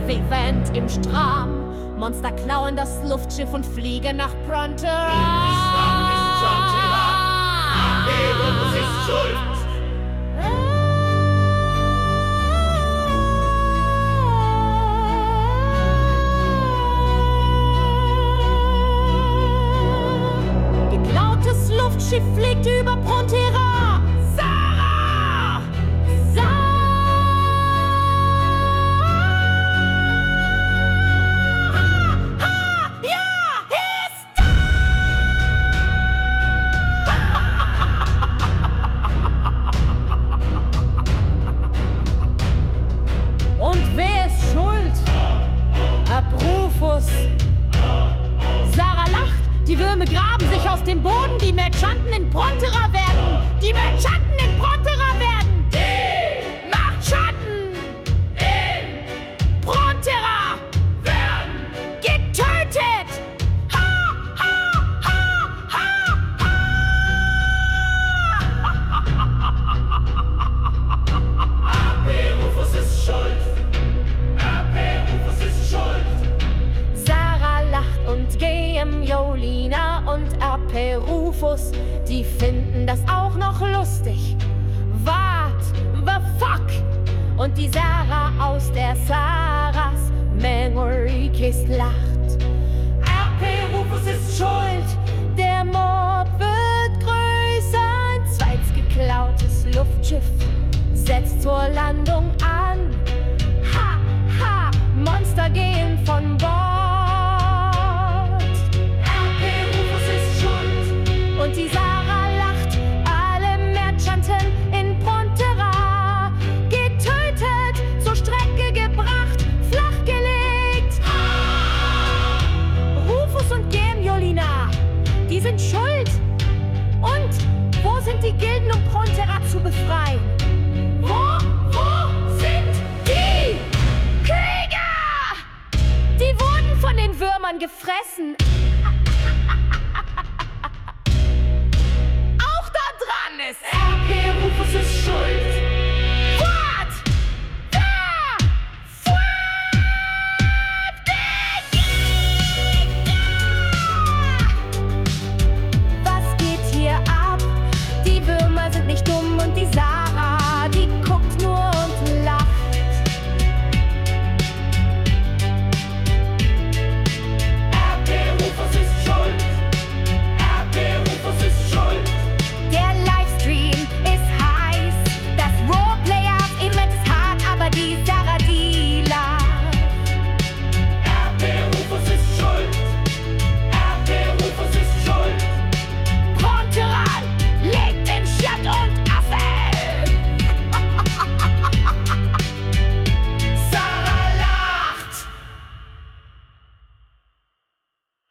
Vivent im Stram. Monster klauen das Luftschiff und fliegen nach Prontera. Aperufus ist schuld. Geklautes Luftschiff fliegt über Prontera. Sarah! Und wer ist schuld? Abrufus. Sarah lacht, die Würme graben sich aus dem Boden, die Merchanten in Prontera werden. Die Merchanten in Prontera werden. Die Machtschatten in Prontera werden getötet. Ha, ha, ha, ha, ha. Aperufus ist schuld. Aperufus ist schuld. Sarah lacht und Jolina und Aperufus, die finden das auch noch lustig. Wart, the fuck? Und die Sarah aus der Sarahs Memory Kist lacht. Aperufus ist schuld, der Mob wird größer. Ein zweites geklautes Luftschiff setzt zur Landung an. Ha, ha, Monster gehen von Bord. Und die Sarah lacht, alle Merchanten in Prontera getötet, zur Strecke gebracht, flachgelegt. Rufus und Jolina, die sind schuld. Und wo sind die Gilden, um Prontera zu befreien? Wo sind die Krieger? Die wurden von den Würmern gefressen.